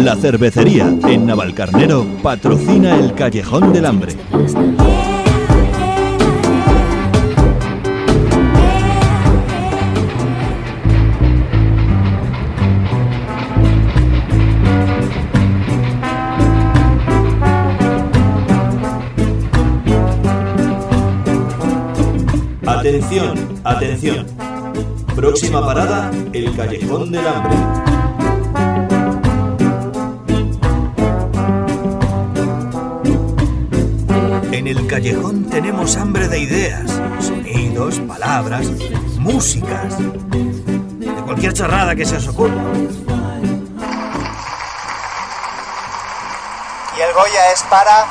La cervecería en Navalcarnero patrocina el Callejón del Hambre. Atención, atención. Próxima parada, el Callejón del Hambre. En el Callejón tenemos hambre de ideas, sonidos, palabras, músicas, de cualquier charrada que se os ocurra. Y el Goya es para...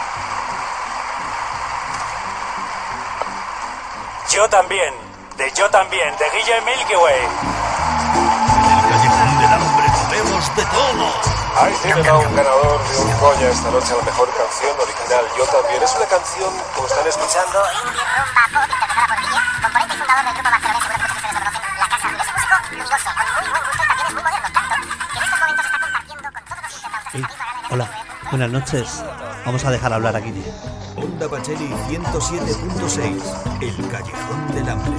Yo también, de Guille Milky Way. En el Callejón del Hambre comemos de todo. Ahí tienen a un ganador de un Goya esta noche a la mejor canción original. Yo también. Es una canción, como están escuchando, Indie rumba pop interpretada por Guille, componente y fundador del grupo barcelonés, seguro que muchos de ustedes lo conocen, La Casa. Es un músico luminoso, con muy buen gusto y también es muy moderno, tanto que en estos momentos está compartiendo con todos los internautas. Hola, buenas noches. Vamos a dejar hablar a Guille. Onda Pacheli 107.6, el Callejón del Hambre.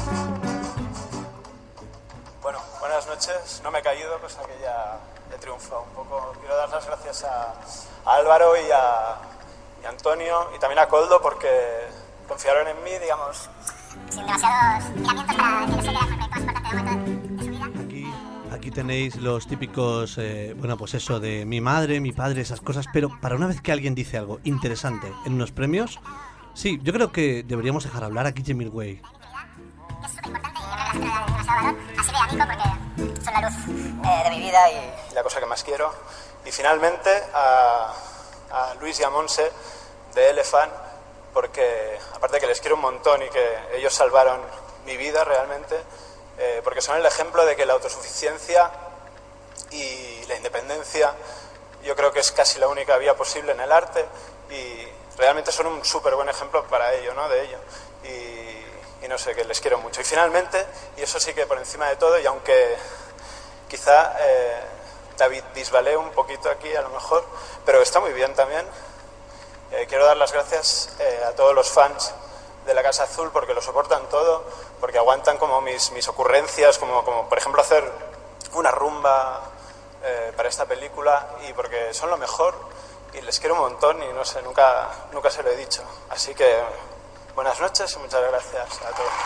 Bueno, buenas noches. No me he caído, cosa que ya he triunfado un poco. Quiero dar las gracias a Álvaro y a Antonio y también a Coldo porque confiaron en mí, digamos. Sin demasiados miramientos para que no se quede el más importante momento de su vida. Aquí tenéis los típicos, pues eso de mi madre, mi padre, esas cosas, pero para una vez que alguien dice algo interesante en unos premios, sí, yo creo que deberíamos dejar hablar a Guille Milky Way. Es súper importante y yo creo que las cosas demasiado valor. Así de amigo porque son la luz de mi vida y La cosa que más quiero. Y finalmente a Luis y a Monse de Elefant, porque aparte de que les quiero un montón y que ellos salvaron mi vida realmente, porque son el ejemplo de que la autosuficiencia y la independencia yo creo que es casi la única vía posible en el arte y realmente son un súper buen ejemplo para ello, ¿no? De ello. Y no sé, que les quiero mucho. Y finalmente, y eso sí que por encima de todo, y aunque quizá David disvalee un poquito aquí a lo mejor, pero está muy bien también, quiero dar las gracias a todos los fans de la Casa Azul porque lo soportan todo, porque aguantan como mis ocurrencias, como por ejemplo hacer una rumba para esta película, y porque son lo mejor y les quiero un montón y no sé, nunca se lo he dicho. Así que buenas noches y muchas gracias a todos.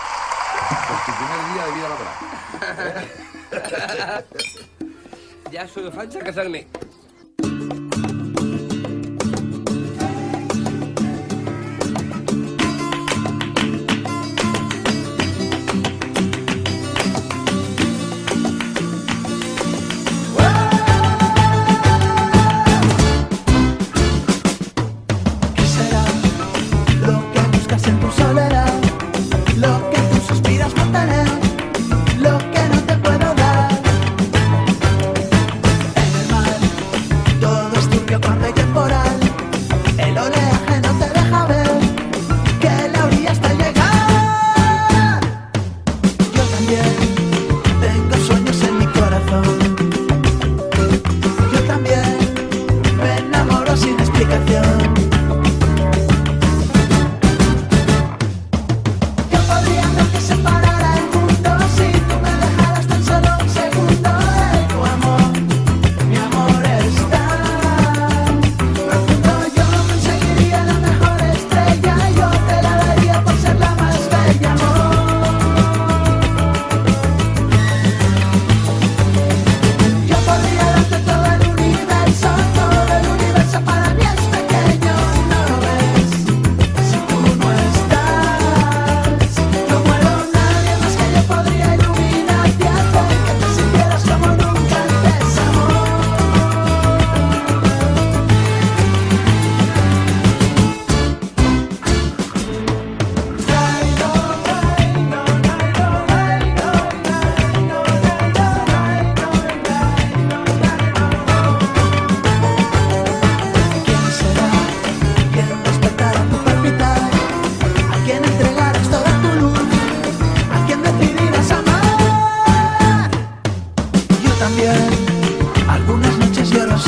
Por tu primer día de vida laboral. Ya solo falta casarme. Algunas noches lloro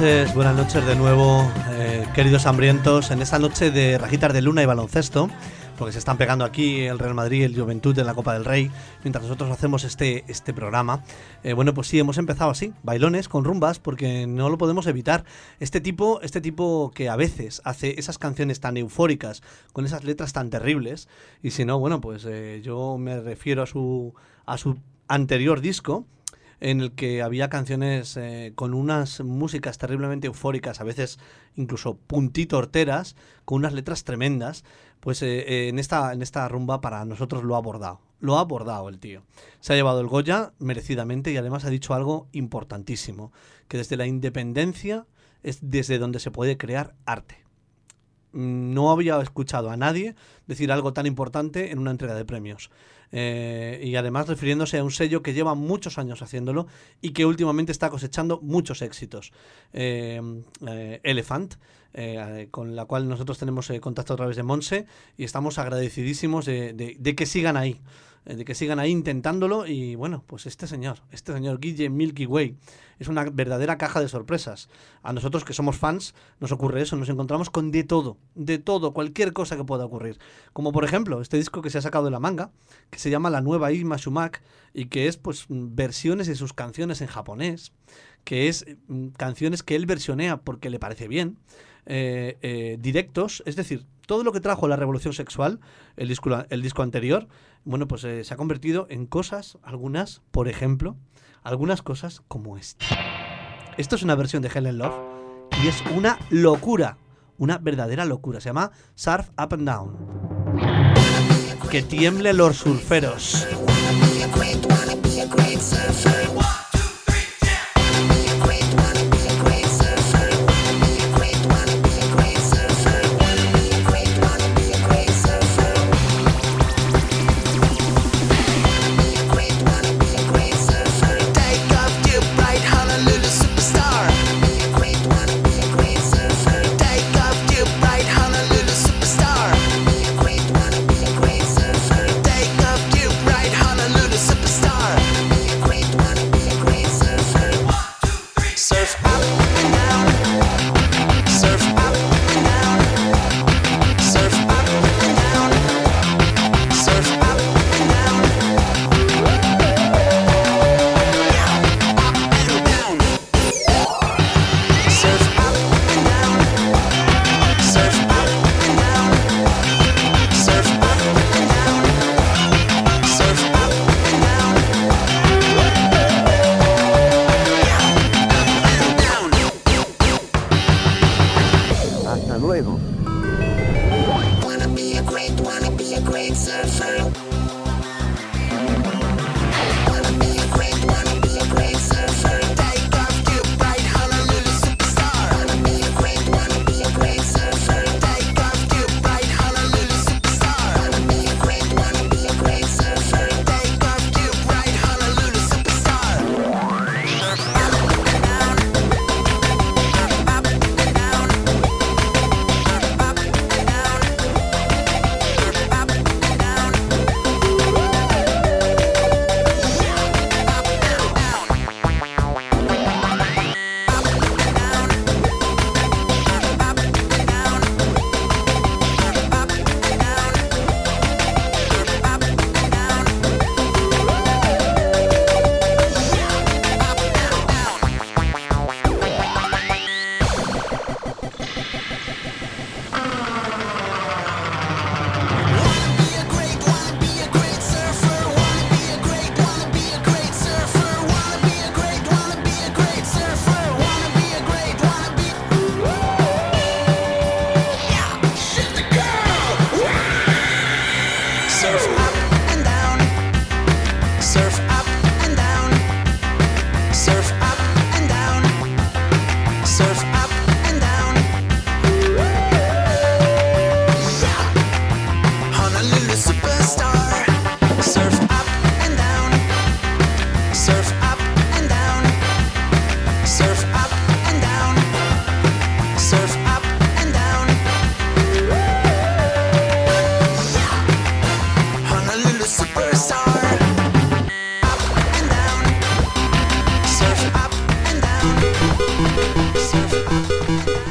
buenas noches de nuevo, queridos hambrientos, en esta noche de rajitas de luna y baloncesto, porque se están pegando aquí el Real Madrid y el Juventud en la Copa del Rey, mientras nosotros hacemos este programa. Bueno, pues sí, hemos empezado así, bailones con rumbas, porque no lo podemos evitar. Este tipo que a veces hace esas canciones tan eufóricas, con esas letras tan terribles, y si no, bueno, pues yo me refiero a su anterior disco, en el que había canciones con unas músicas terriblemente eufóricas, a veces incluso puntito horteras, con unas letras tremendas. Pues en esta rumba para nosotros lo ha abordado el tío. Se ha llevado el Goya merecidamente y además ha dicho algo importantísimo, que desde la independencia es desde donde se puede crear arte. No había escuchado a nadie decir algo tan importante en una entrega de premios. Y además refiriéndose a un sello que lleva muchos años haciéndolo y que últimamente está cosechando muchos éxitos. Elephant, con la cual nosotros tenemos contacto a través de Monse y estamos agradecidísimos de que sigan ahí. De que sigan ahí intentándolo. Y bueno, pues este señor Guille Milky Way es una verdadera caja de sorpresas. A nosotros que somos fans nos ocurre eso, nos encontramos con de todo, cualquier cosa que pueda ocurrir, como por ejemplo este disco que se ha sacado de la manga, que se llama La Nueva Isma Shumak, y que es pues versiones de sus canciones en japonés, que es canciones que él versionea porque le parece bien, directos, es decir, todo lo que trajo la revolución sexual, el disco anterior, bueno, pues se ha convertido en cosas, algunas, por ejemplo, algunas cosas como esta. Esto es una versión de Helen Love y es una locura, una verdadera locura. Se llama Surf Up and Down. Que tiemblen los surferos.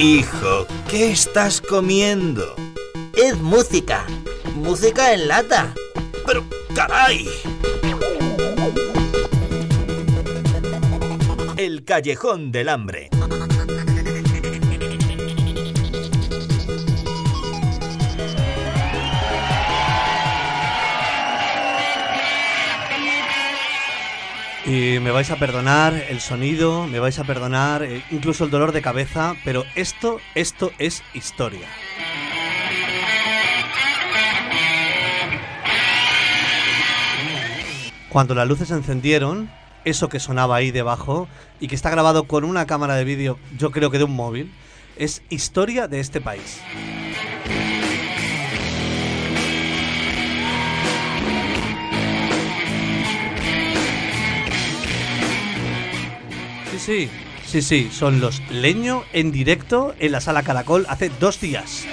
Hijo, ¿qué estás comiendo? Es música. Música en lata. ¡Pero, caray! El Callejón del Hambre. Y me vais a perdonar el sonido, me vais a perdonar incluso el dolor de cabeza, pero esto es historia. Cuando las luces se encendieron, eso que sonaba ahí debajo y que está grabado con una cámara de vídeo, yo creo que de un móvil, es historia de este país. Sí, son los Leño en directo en la Sala Caracol hace 2 días.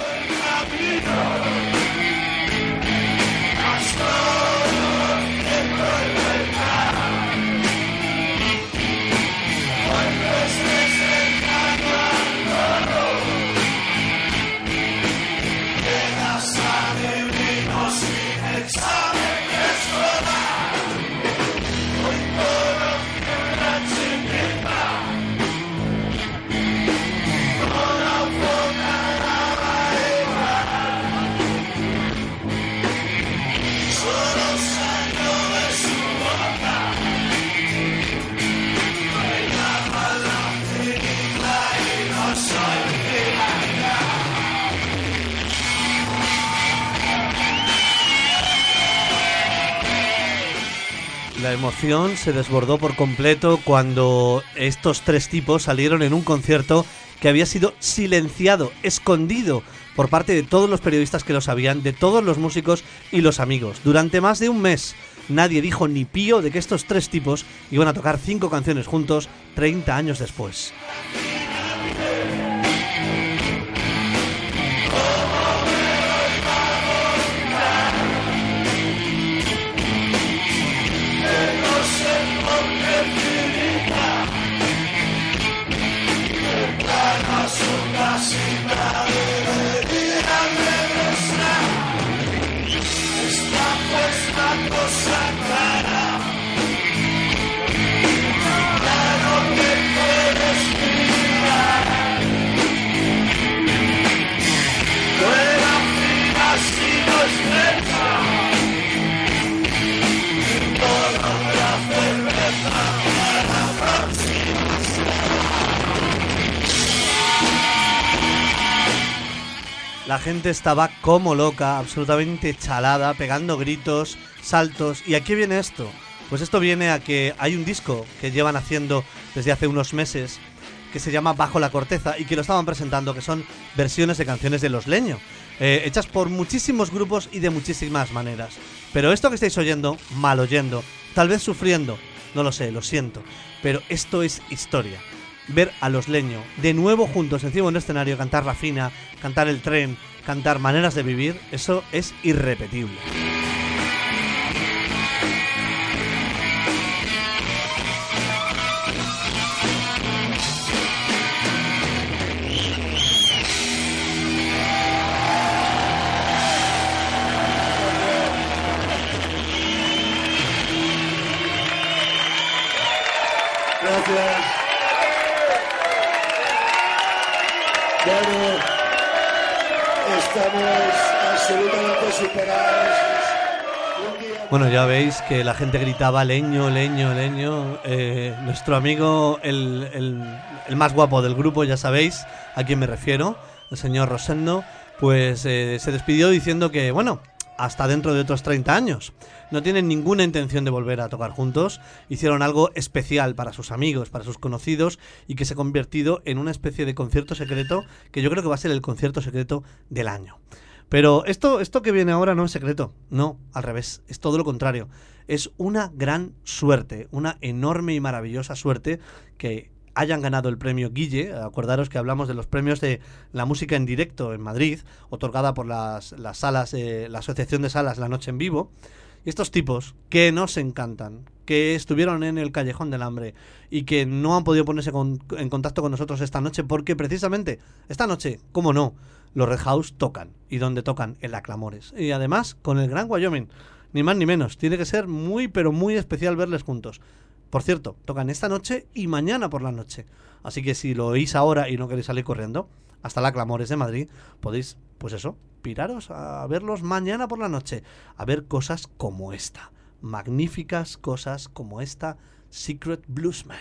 La emoción se desbordó por completo cuando estos 3 tipos salieron en un concierto que había sido silenciado, escondido por parte de todos los periodistas que lo sabían, de todos los músicos y los amigos. Durante más de un mes nadie dijo ni pío de que estos 3 tipos iban a tocar 5 canciones juntos 30 años después. La gente estaba como loca, absolutamente chalada, pegando gritos, saltos. ¿Y a qué viene esto? Pues esto viene a que hay un disco que llevan haciendo desde hace unos meses que se llama Bajo la Corteza y que lo estaban presentando, que son versiones de canciones de Los Leño, hechas por muchísimos grupos y de muchísimas maneras. Pero esto que estáis oyendo, mal oyendo, tal vez sufriendo, no lo sé, lo siento, pero esto es historia. Ver a Los Leño de nuevo juntos encima de un escenario, cantar La Fina, cantar El Tren, cantar Maneras de Vivir, eso es irrepetible. Gracias. Bueno, estamos absolutamente superados. Bueno, ya veis que la gente gritaba Leño, Leño, Leño. Nuestro amigo, el más guapo del grupo, ya sabéis a quién me refiero, el señor Rosendo, pues se despidió diciendo que, bueno, hasta dentro de otros 30 años. No tienen ninguna intención de volver a tocar juntos. Hicieron algo especial para sus amigos, para sus conocidos, y que se ha convertido en una especie de concierto secreto que yo creo que va a ser el concierto secreto del año. Pero esto que viene ahora no es secreto, no, al revés, es todo lo contrario. Es una gran suerte, una enorme y maravillosa suerte que hayan ganado el premio Guille. Acordaros que hablamos de los premios de la música en directo en Madrid, otorgada por las salas, la Asociación de Salas La Noche en Vivo, Y estos tipos que nos encantan, que estuvieron en el Callejón del Hambre y que no han podido ponerse en contacto con nosotros esta noche porque precisamente esta noche, cómo no, los Red House tocan. ¿Y dónde tocan? En la Clamores. Y además con el Gran Wyoming, ni más ni menos. Tiene que ser muy pero muy especial verles juntos. Por cierto, tocan esta noche y mañana por la noche. Así que si lo oís ahora y no queréis salir corriendo hasta la Clamores de Madrid, podéis, pues eso, piraros a verlos mañana por la noche, a ver cosas como esta, magníficas cosas como esta, Secret Bluesman.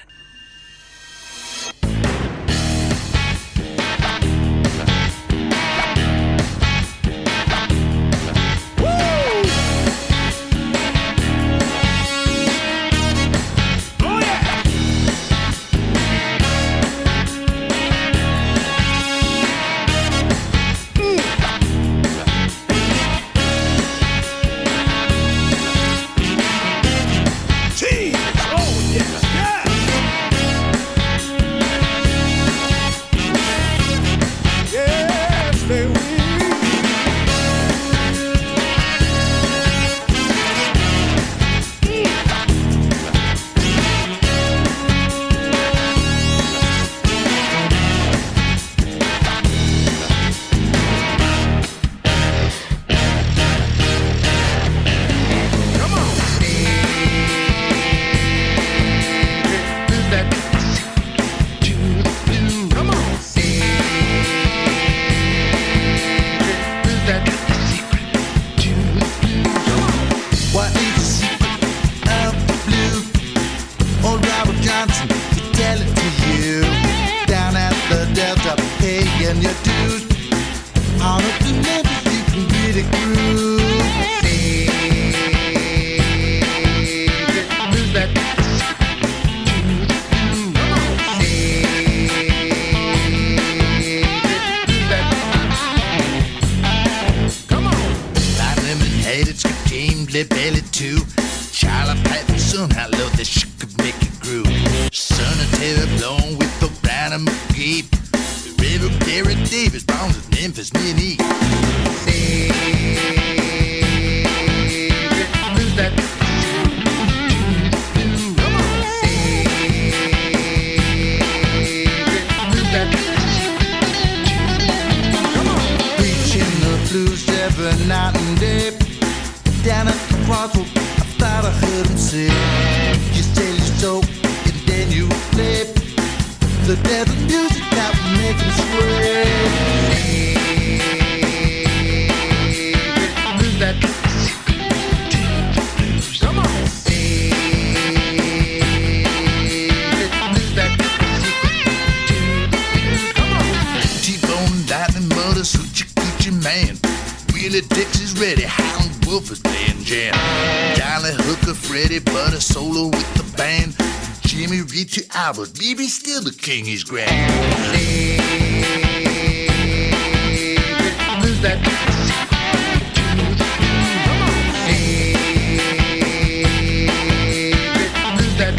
Baby, still the king is grand. Lose that. Lose that.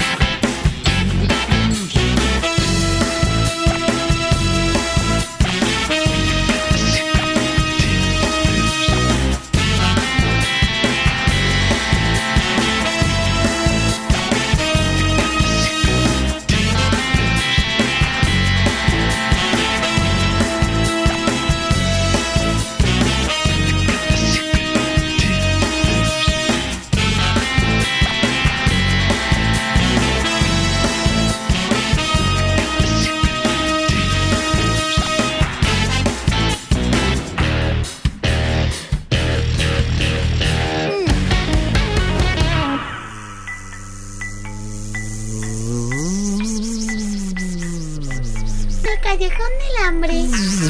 Callejón del Hambre.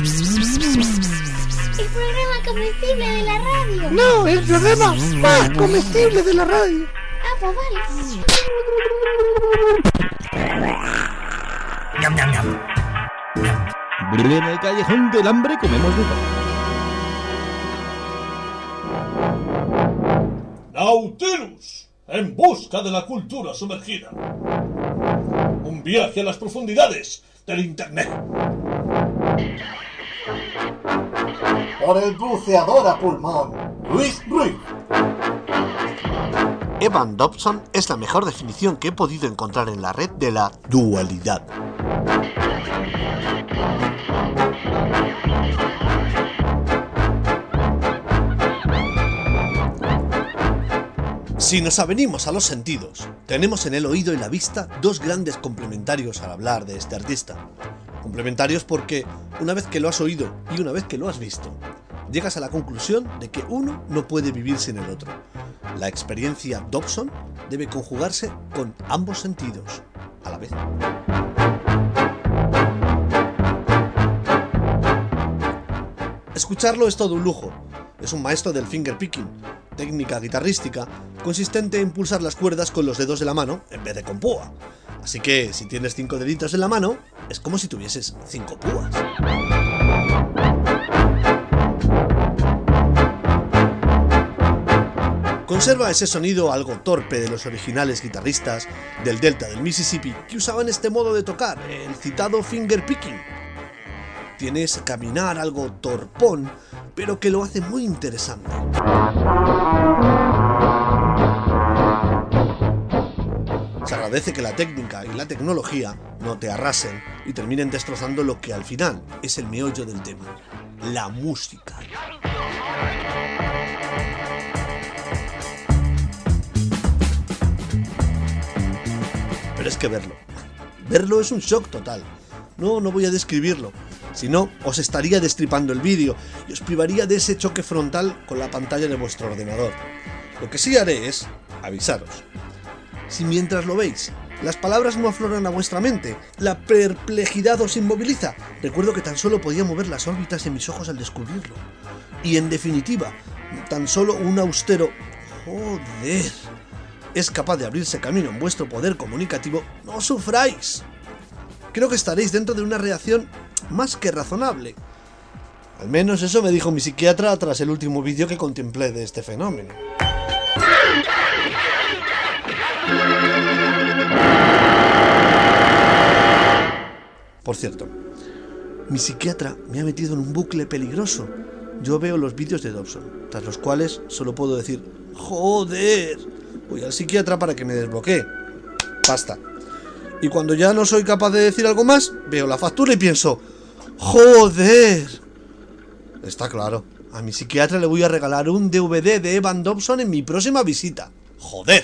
El programa comestible de la radio. No, el programa más comestible de la radio. Ah, pues vale. Ñam, ñam, ñam. En el Callejón del Hambre comemos de todo. Nautilus, en busca de la cultura sumergida. Un viaje a las profundidades del internet. Por el buceador a pulmón, Luis Ruiz. Evan Dobson es la mejor definición que he podido encontrar en la red de la dualidad. Si nos avenimos a los sentidos, tenemos en el oído y la vista dos grandes complementarios al hablar de este artista. Complementarios porque una vez que lo has oído y una vez que lo has visto, llegas a la conclusión de que uno no puede vivir sin el otro. La experiencia Dobson debe conjugarse con ambos sentidos a la vez. Escucharlo es todo un lujo. Es un maestro del finger picking, técnica guitarrística consistente en pulsar las cuerdas con los dedos de la mano en vez de con púa. Así que si tienes 5 deditos en la mano, es como si tuvieses 5 púas. Conserva ese sonido algo torpe de los originales guitarristas del delta del Mississippi que usaban este modo de tocar, el citado finger picking. Tiene ese caminar algo torpón, pero que lo hace muy interesante. Se agradece que la técnica y la tecnología no te arrasen y terminen destrozando lo que al final es el meollo del tema, la música. Pero es que verlo es un shock total. No voy a describirlo, si no os estaría destripando el vídeo y os privaría de ese choque frontal con la pantalla de vuestro ordenador. Lo que sí haré es avisaros. Si mientras lo veis, las palabras no afloran a vuestra mente, la perplejidad os inmoviliza, recuerdo que tan solo podía mover las órbitas de mis ojos al descubrirlo. Y en definitiva, tan solo un austero joder es capaz de abrirse camino en vuestro poder comunicativo, no sufráis. Creo que estaréis dentro de una reacción más que razonable. Al menos eso me dijo mi psiquiatra tras el último vídeo que contemplé de este fenómeno. Por cierto, mi psiquiatra me ha metido en un bucle peligroso. Yo veo los vídeos de Dobson, tras los cuales solo puedo decir ¡joder! Voy al psiquiatra para que me desbloquee. Basta. Y cuando ya no soy capaz de decir algo más, veo la factura y pienso ¡joder! Está claro, a mi psiquiatra le voy a regalar un DVD de Evan Dobson en mi próxima visita. ¡Joder!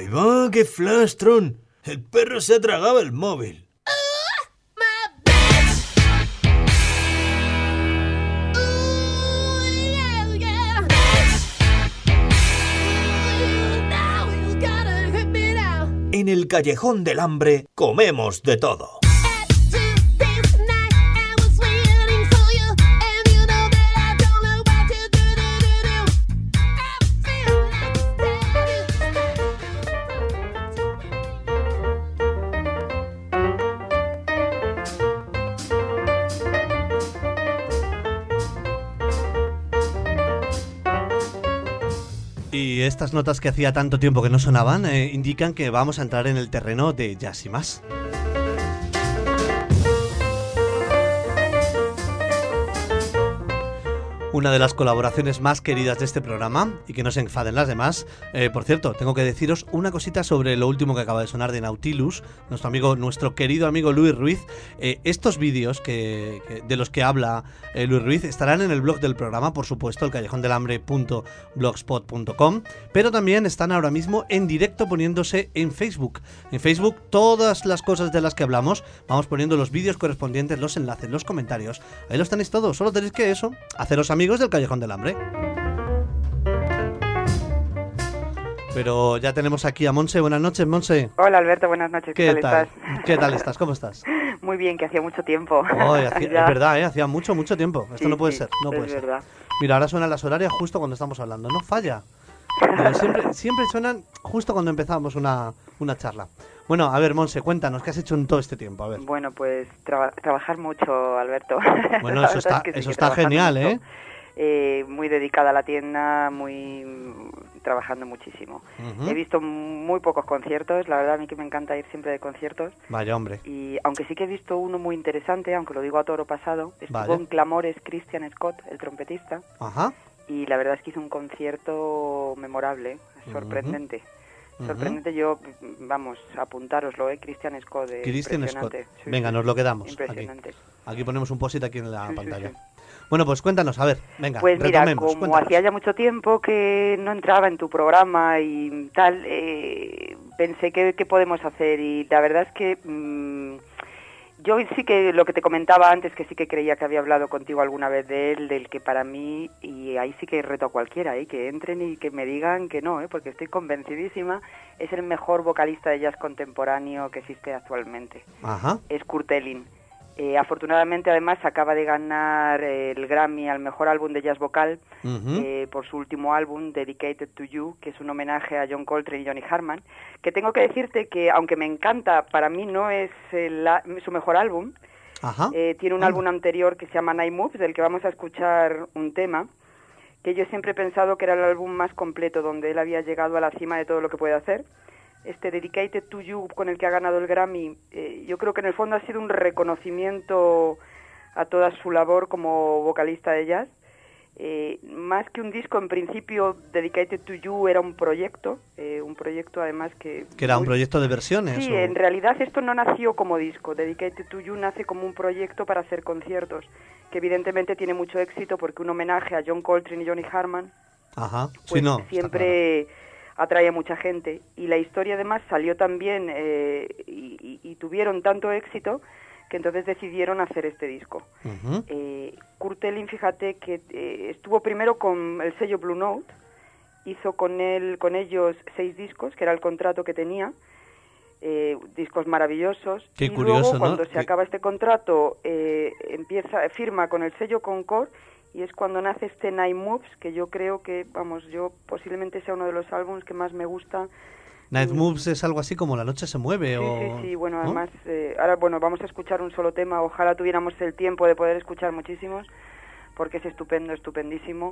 Ahí va, qué flastron. El perro se ha tragado el móvil. En el Callejón del Hambre comemos de todo. Y estas notas que hacía tanto tiempo que no sonaban indican que vamos a entrar en el terreno de Jazz y Más. Una de las colaboraciones más queridas de este programa, y que no se enfaden las demás. Por cierto, tengo que deciros una cosita sobre lo último que acaba de sonar de Nautilus, nuestro querido amigo Luis Ruiz. Estos vídeos de los que habla Luis Ruiz estarán en el blog del programa, por supuesto, el callejondelambre.blogspot.com, pero también están ahora mismo en directo poniéndose en Facebook. En Facebook, todas las cosas de las que hablamos, vamos poniendo los vídeos correspondientes, los enlaces, los comentarios. Ahí los tenéis todos, solo tenéis que haceros amigos del Callejón del Hambre. Pero ya tenemos aquí a Monse. Buenas noches, Monse. Hola, Alberto, buenas noches. ¿Qué tal estás? ¿Qué tal estás? ¿Cómo estás? Muy bien, que hacía mucho tiempo. Es verdad, hacía mucho tiempo. Esto sí, no puede ser, no puede ser. Verdad. Mira, ahora suenan las horarias justo cuando estamos hablando. No falla. Siempre suenan justo cuando empezamos una charla. Bueno, a ver, Monse, cuéntanos, ¿qué has hecho en todo este tiempo? A ver. Bueno, pues trabajar mucho, Alberto. Bueno, eso está genial, mucho. Muy dedicada a la tienda, trabajando muchísimo. He visto muy pocos conciertos, la verdad a mí que me encanta ir siempre de conciertos. Vaya, hombre. Y aunque sí que he visto uno muy interesante, aunque lo digo a toro pasado, estuvo en Clamores Christian Scott, el trompetista. Ajá. Y la verdad es que hizo un concierto memorable, sorprendente. Sorprendente, yo, vamos, apuntároslo, Christian Scott. Christian Scott. Sí, venga, nos lo quedamos. Impresionante. Aquí ponemos un post-it aquí en la pantalla. Sí. Bueno, pues cuéntanos, a ver, venga, pues mira, como cuéntanos. Hacía ya mucho tiempo que no entraba en tu programa y tal, pensé qué podemos hacer, y la verdad es que yo sí que lo que te comentaba antes, que sí que creía que había hablado contigo alguna vez de él, del que para mí, y ahí sí que reto a cualquiera, que entren y que me digan que no, porque estoy convencidísima, es el mejor vocalista de jazz contemporáneo que existe actualmente. Ajá. Es Kurt Elling. Afortunadamente, además, acaba de ganar el Grammy al mejor álbum de jazz vocal por su último álbum, Dedicated to You, que es un homenaje a John Coltrane y Johnny Hartman, que tengo que decirte que, aunque me encanta, para mí no es su mejor álbum. Ajá. Tiene un álbum anterior que se llama Night Moves, del que vamos a escuchar un tema, que yo siempre he pensado que era el álbum más completo, donde él había llegado a la cima de todo lo que puede hacer. Este Dedicated to You, con el que ha ganado el Grammy, yo creo que en el fondo ha sido un reconocimiento a toda su labor como vocalista de jazz. Más que un disco, en principio Dedicated to You era un proyecto además que... ¿Que era un proyecto de versiones? Sí, en realidad esto no nació como disco. Dedicated to You nace como un proyecto para hacer conciertos, que evidentemente tiene mucho éxito porque un homenaje a John Coltrane y Johnny Hartman. Ajá, pues sí, no, siempre atrae a mucha gente. Y la historia además salió tan bien y tuvieron tanto éxito que entonces decidieron hacer este disco. Kurt Elling, fíjate que estuvo primero con el sello Blue Note, hizo con ellos 6 discos, que era el contrato que tenía, discos maravillosos. Qué y curioso, luego, cuando ¿no? se acaba este contrato, firma con el sello Concord, y es cuando nace este Night Moves, que yo creo que, yo posiblemente sea uno de los álbumes que más me gusta. Night Moves es algo así como La noche se mueve, Sí, bueno, ¿no? además, ahora, vamos a escuchar un solo tema, ojalá tuviéramos el tiempo de poder escuchar muchísimos, porque es estupendo, estupendísimo.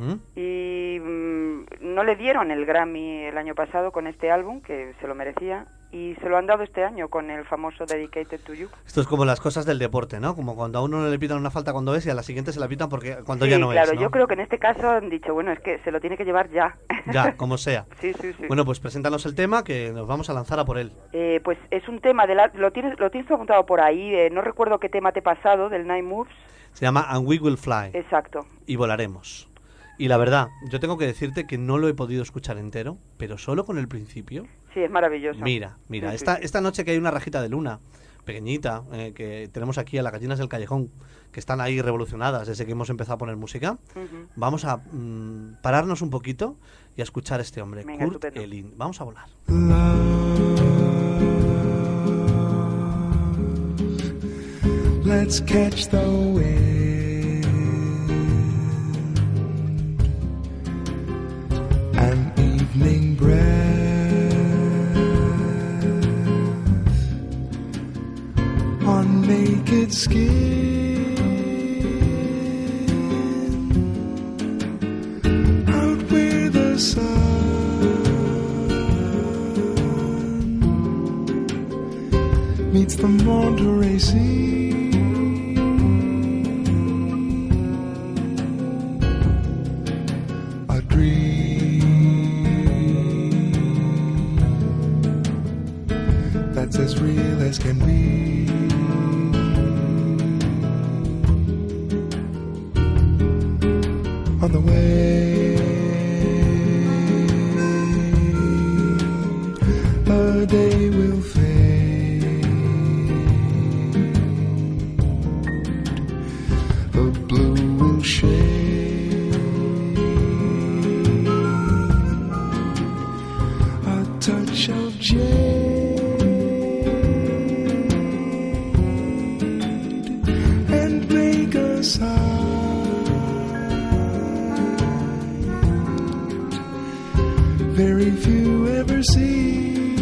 Y no le dieron el Grammy el año pasado con este álbum, que se lo merecía, y se lo han dado este año con el famoso Dedicated to You. Esto es como las cosas del deporte, ¿no? Como cuando a uno no le pitan una falta cuando es y a la siguiente se la pitan porque cuando ya no claro, es, ¿no? Yo creo que en este caso han dicho, bueno, es que se lo tiene que llevar ya. Ya, como sea. Sí. Bueno, pues preséntanos el tema, que nos vamos a lanzar a por él. Pues es un tema, lo tienes apuntado por ahí, no recuerdo qué tema te he pasado, del Night Moves. Se llama And We Will Fly. Exacto. Y volaremos. Y la verdad, yo tengo que decirte que no lo he podido escuchar entero, pero solo con el principio. Sí, es maravilloso. Mira, esta noche que hay una rajita de luna pequeñita, que tenemos aquí a las gallinas del callejón, que están ahí revolucionadas desde que hemos empezado a poner música, vamos a pararnos un poquito y a escuchar a este hombre. Venga, Kurt estupendo. Elling. Vamos a volar. Let's catch the wind. An evening breath on naked skin. Out where the sun meets the Monterey Sea. That's as real as can be. On the way, the day will fade. The blue will shade. A touch of jade. Very few ever see.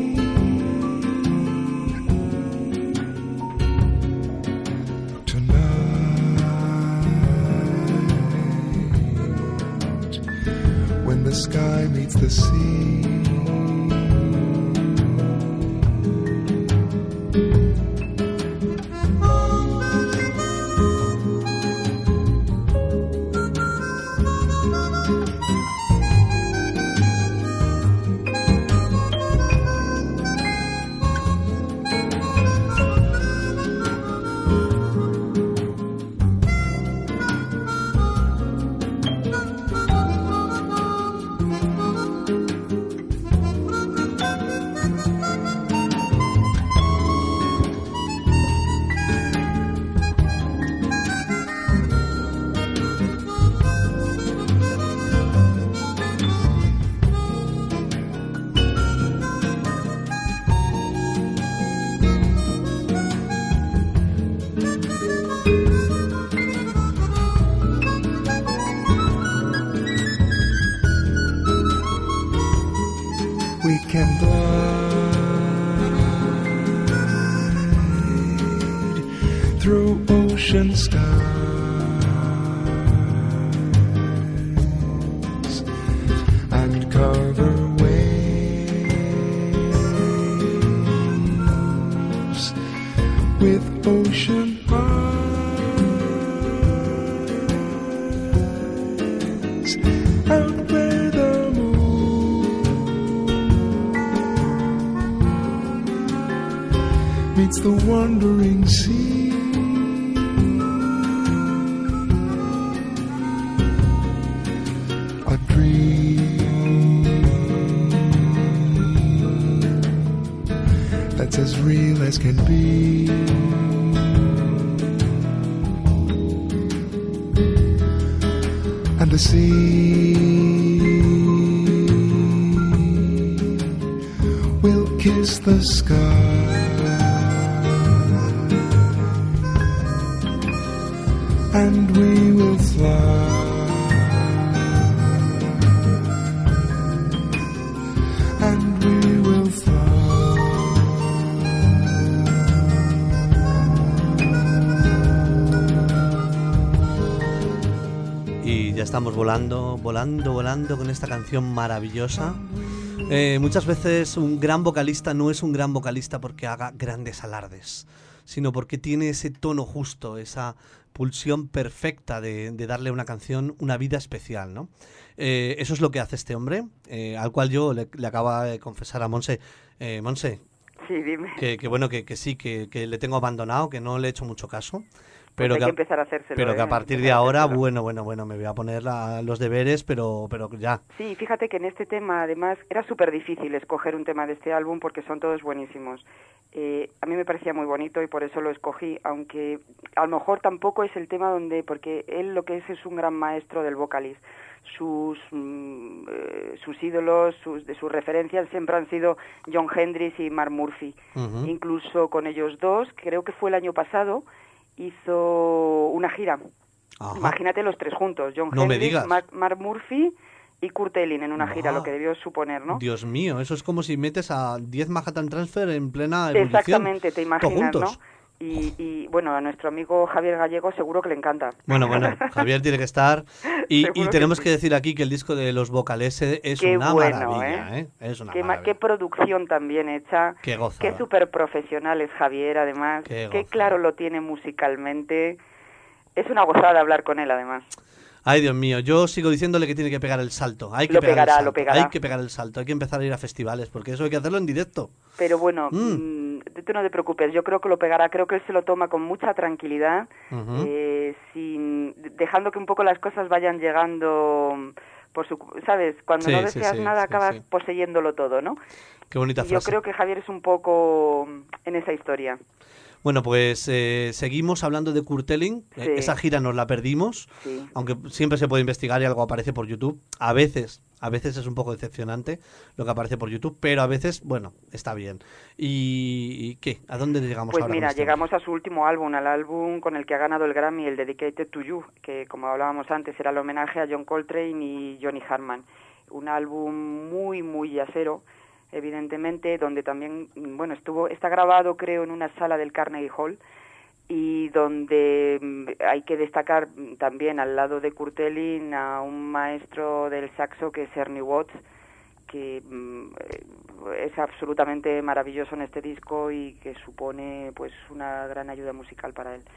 Tonight, when the sky meets the sea. We can glide through ocean skies and cover waves with ocean eyes. Out where the meets the wandering sea. A dream that's as real as can be. And the sea will kiss the sky. And we will fly. And we will fly. Y ya estamos volando con esta canción maravillosa. Muchas veces un gran vocalista no es un gran vocalista porque haga grandes alardes, sino porque tiene ese tono justo, esa pulsión perfecta de darle a una canción una vida especial, ¿no? Eso es lo que hace este hombre, al cual yo le acabo de confesar a Monse. Monse, sí, dime. Que bueno, que sí, que le tengo abandonado, que no le he hecho mucho caso, Pues hay que empezar a hacérselo. Pero que a partir de ahora, bueno, me voy a poner los deberes, pero ya. Sí, fíjate que en este tema, además, era súper difícil escoger un tema de este álbum porque son todos buenísimos. A mí me parecía muy bonito y por eso lo escogí, aunque a lo mejor tampoco es el tema porque él lo que es un gran maestro del vocalist. Sus ídolos, sus referencias siempre han sido Jon Hendricks y Mark Murphy. Uh-huh. Incluso con ellos dos, creo que fue el año pasado, hizo una gira. Ajá. Imagínate los tres juntos, Jon No me Hendricks, digas. Mark Murphy y Kurt Elling en una gira, lo que debió suponer, ¿no? Dios mío, eso es como si metes a 10 Manhattan Transfer en plena ebullición. Exactamente, te imaginas, ¿no? Y bueno, a nuestro amigo Javier Gallego seguro que le encanta. Bueno, Javier tiene que estar. Y tenemos que que decir aquí que el disco de los Vocalese es una maravilla, ¿eh? Es una maravilla. Qué producción también hecha. Qué gozada. Qué súper profesional es Javier, además. Qué claro lo tiene musicalmente. Es una gozada hablar con él, además. Ay, Dios mío, yo sigo diciéndole que tiene que pegar el salto. Hay que Lo pegar pegará, el salto. lo pegará. Hay que pegar el salto, hay que empezar a ir a festivales, porque eso hay que hacerlo en directo. Pero bueno, tú no te preocupes, yo creo que lo pegará, creo que él se lo toma con mucha tranquilidad, dejando que un poco las cosas vayan llegando ¿sabes? Cuando no deseas nada acabas poseyéndolo todo, ¿no? Qué bonita frase. Yo creo que Javier es un poco en esa historia. Bueno, pues seguimos hablando de Kurt Elling. Sí. Esa gira nos la perdimos, sí. Aunque siempre se puede investigar y algo aparece por YouTube. A veces es un poco decepcionante lo que aparece por YouTube, pero a veces, bueno, está bien. ¿Y qué? ¿A dónde llegamos ahora? Pues mira, llegamos a su último álbum, al álbum con el que ha ganado el Grammy, el Dedicated to You, que como hablábamos antes era el homenaje a John Coltrane y Johnny Hartman. Un álbum muy, muy jazzero, evidentemente, donde también, bueno, está grabado creo en una sala del Carnegie Hall y donde hay que destacar también al lado de Kurt Elling a un maestro del saxo que es Ernie Watts, que es absolutamente maravilloso en este disco y que supone pues una gran ayuda musical para él.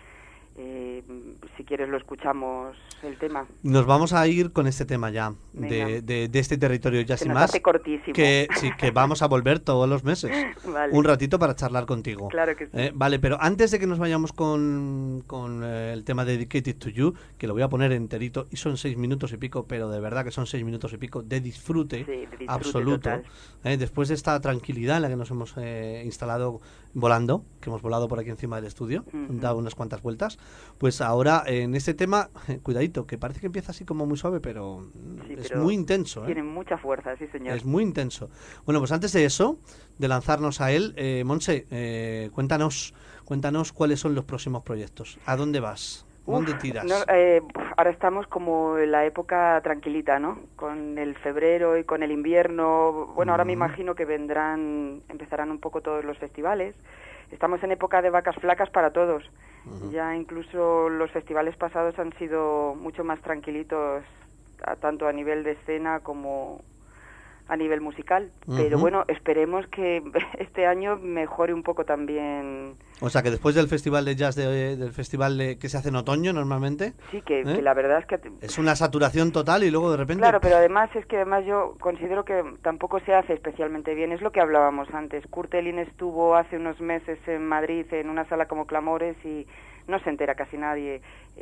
Si quieres lo escuchamos el tema. Nos vamos a ir con este tema ya de este territorio Jazz y Más, hace cortísimo. que vamos a volver todos los meses. Vale. Un ratito para charlar contigo. Claro que sí. Vale, pero antes de que nos vayamos con el tema Dedicated to You, que lo voy a poner enterito, y son 6 minutos y pico, pero de verdad que son 6 minutos y pico de disfrute, absoluto. Después de esta tranquilidad en la que nos hemos instalado volando, que hemos volado por aquí encima del estudio, dado unas cuantas vueltas, pues ahora en este tema, cuidadito, que parece que empieza así como muy suave, pero es muy intenso. Tiene mucha fuerza, sí señor. Es muy intenso. Bueno, pues antes de eso, de lanzarnos a él, Monse, cuéntanos cuáles son los próximos proyectos. ¿A dónde vas? ¿Dónde tiras? Ahora estamos como en la época tranquilita, ¿no? Con el febrero y con el invierno. Bueno, ahora me imagino que empezarán un poco todos los festivales. Estamos en época de vacas flacas para todos. Ya incluso los festivales pasados han sido mucho más tranquilitos, tanto a nivel de escena como a nivel musical. Pero bueno, esperemos que este año mejore un poco también. O sea, que después del festival de jazz, del festival que se hace en otoño normalmente... Sí, que la verdad es que... Es una saturación total y luego de repente... Claro, pero además yo considero que tampoco se hace especialmente bien. Es lo que hablábamos antes. Kurt Elling estuvo hace unos meses en Madrid en una sala como Clamores y no se entera casi nadie.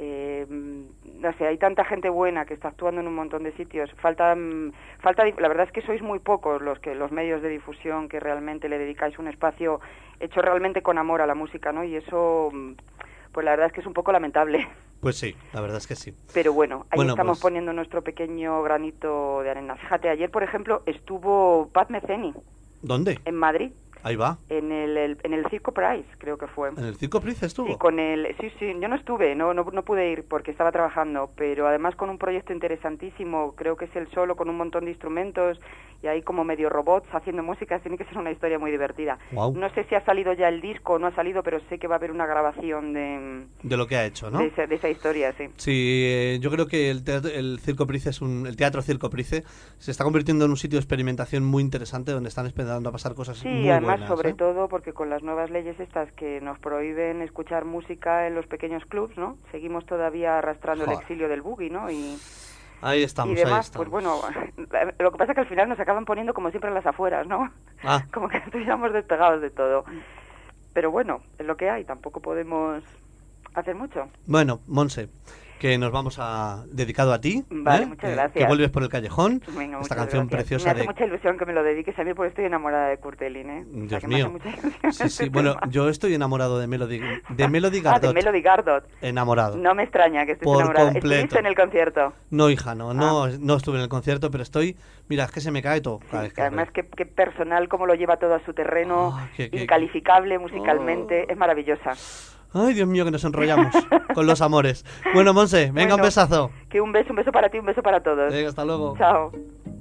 No sé, hay tanta gente buena que está actuando en un montón de sitios. Falta la verdad es que sois muy pocos los medios de difusión que realmente le dedicáis un espacio hecho realmente con amor a la música, ¿no? Y eso, pues la verdad es que es un poco lamentable. Pues sí, la verdad es que sí. Pero bueno, ahí estamos poniendo nuestro pequeño granito de arena. Fíjate, ayer, por ejemplo, estuvo Pat Metheny. ¿Dónde? En Madrid. Ahí va. En el Circo Price, creo que fue. ¿En el Circo Price estuvo? Sí, sí, yo no estuve, no pude ir porque estaba trabajando, pero además con un proyecto interesantísimo, creo que es él solo con un montón de instrumentos y ahí como medio robots haciendo música, tiene que ser una historia muy divertida. Wow. No sé si ha salido ya el disco o no ha salido, pero sé que va a haber una grabación de lo que ha hecho, ¿no? De esa historia, sí. Sí, yo creo que el Circo Price el Teatro Circo Price se está convirtiendo en un sitio de experimentación muy interesante donde están esperando a pasar cosas muy buenas. Además, sobre todo porque con las nuevas leyes estas que nos prohíben escuchar música en los pequeños clubs, ¿no? Seguimos todavía arrastrando el exilio del boogie, ¿no? Ahí estamos, y demás, pues bueno, lo que pasa es que al final nos acaban poniendo como siempre en las afueras, ¿no? Como que estuviéramos despegados de todo. Pero bueno, es lo que hay, tampoco podemos ¿Hace mucho? Bueno, Monse, que nos vamos a dedicado a ti. Vale, muchas gracias. Que vuelves por el callejón. Venga, esta canción gracias. preciosa me hace mucha ilusión que me lo dediques a mí porque estoy enamorada de Kurt Elling, ¿eh? Dios mío. Sí, bueno, yo estoy enamorado de Melody Gardot. De Melody Gardot. Enamorado. No me extraña que estés por enamorada. Completo. ¿Estuviste en el concierto? No, hija, no estuve en el concierto, pero estoy... Mira, es que se me cae todo. Además, qué personal, cómo lo lleva todo a su terreno, incalificable musicalmente, es maravillosa. Ay, Dios mío, que nos enrollamos con los amores. Bueno, Monse, venga, un besazo. Que un beso para ti, un beso para todos. Venga, hasta luego. Chao.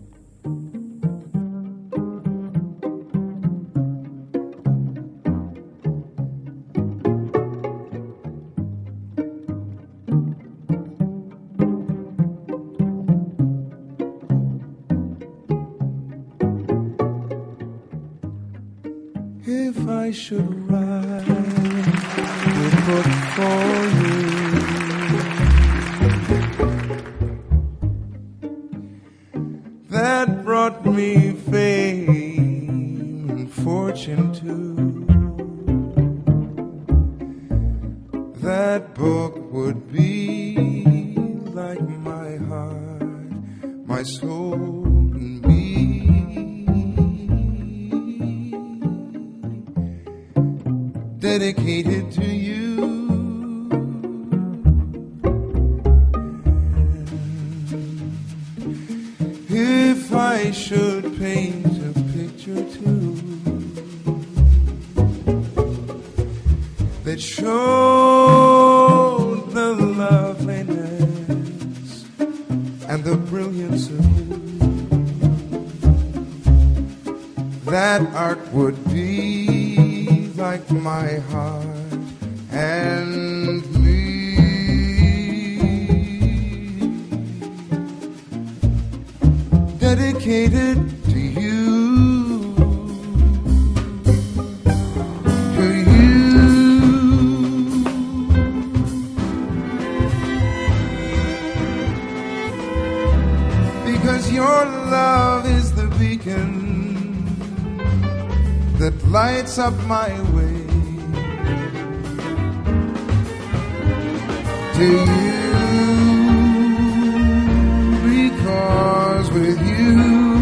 If I should write a book for you, that brought me fame and fortune too, that book would be like my heart, my soul and me. Dedicated to you. If I should paint a picture too that showed the loveliness and the brilliance of you, that art would be like my heart and me. Dedicated to you, to you. Because your love is the beacon that lights up my way. To you, because with you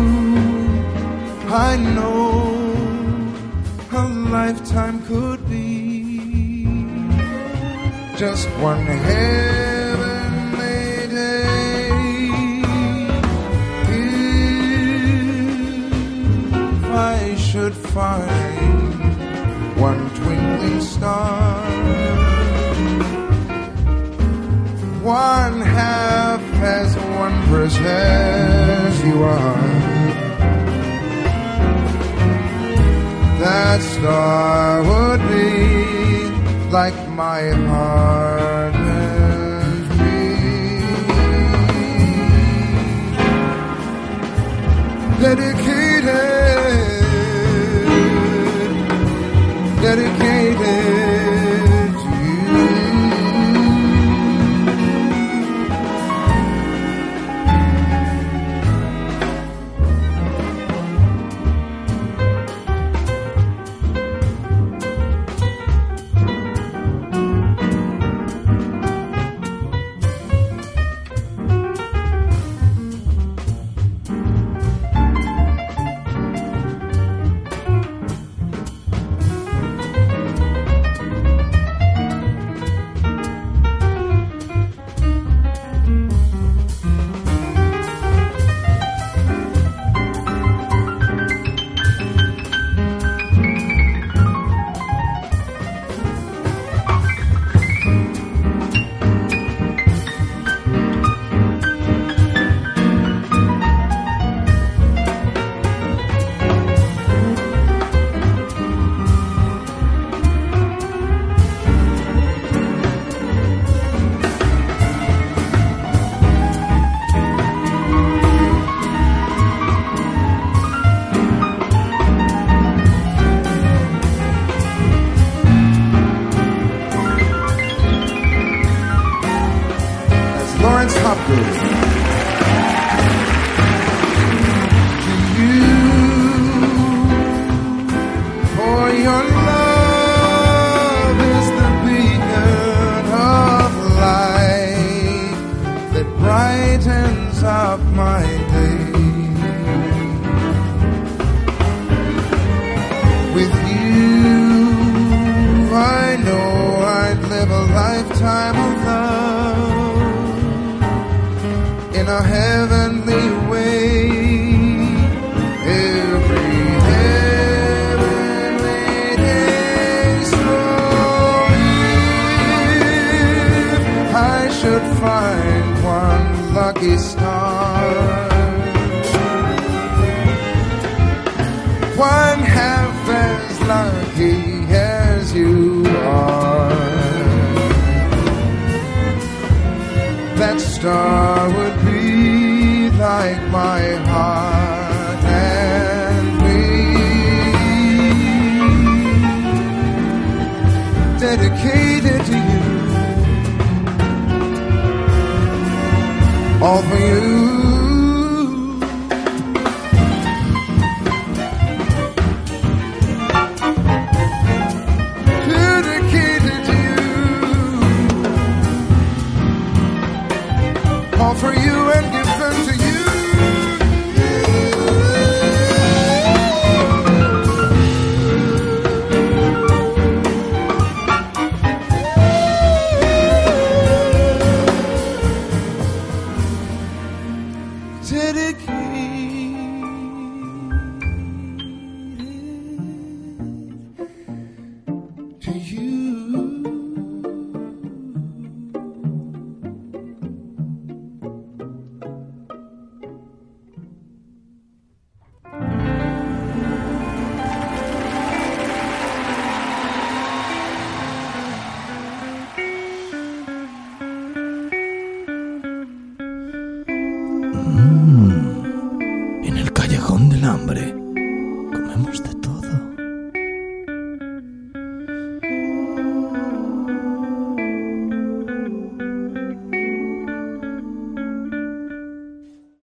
I know a lifetime could be just one heavenly day. If I should find one twinkling star, one half as wondrous as you are, that star would be like my heart and me. Dedicated to you. For your love is the beacon up my day. With you, I know I'd live a lifetime of love in a heavenly way. Every heavenly day. So if I should find one lucky star, one half as lucky as you are, that star would be like my heart and me, dedicated to you, all for you.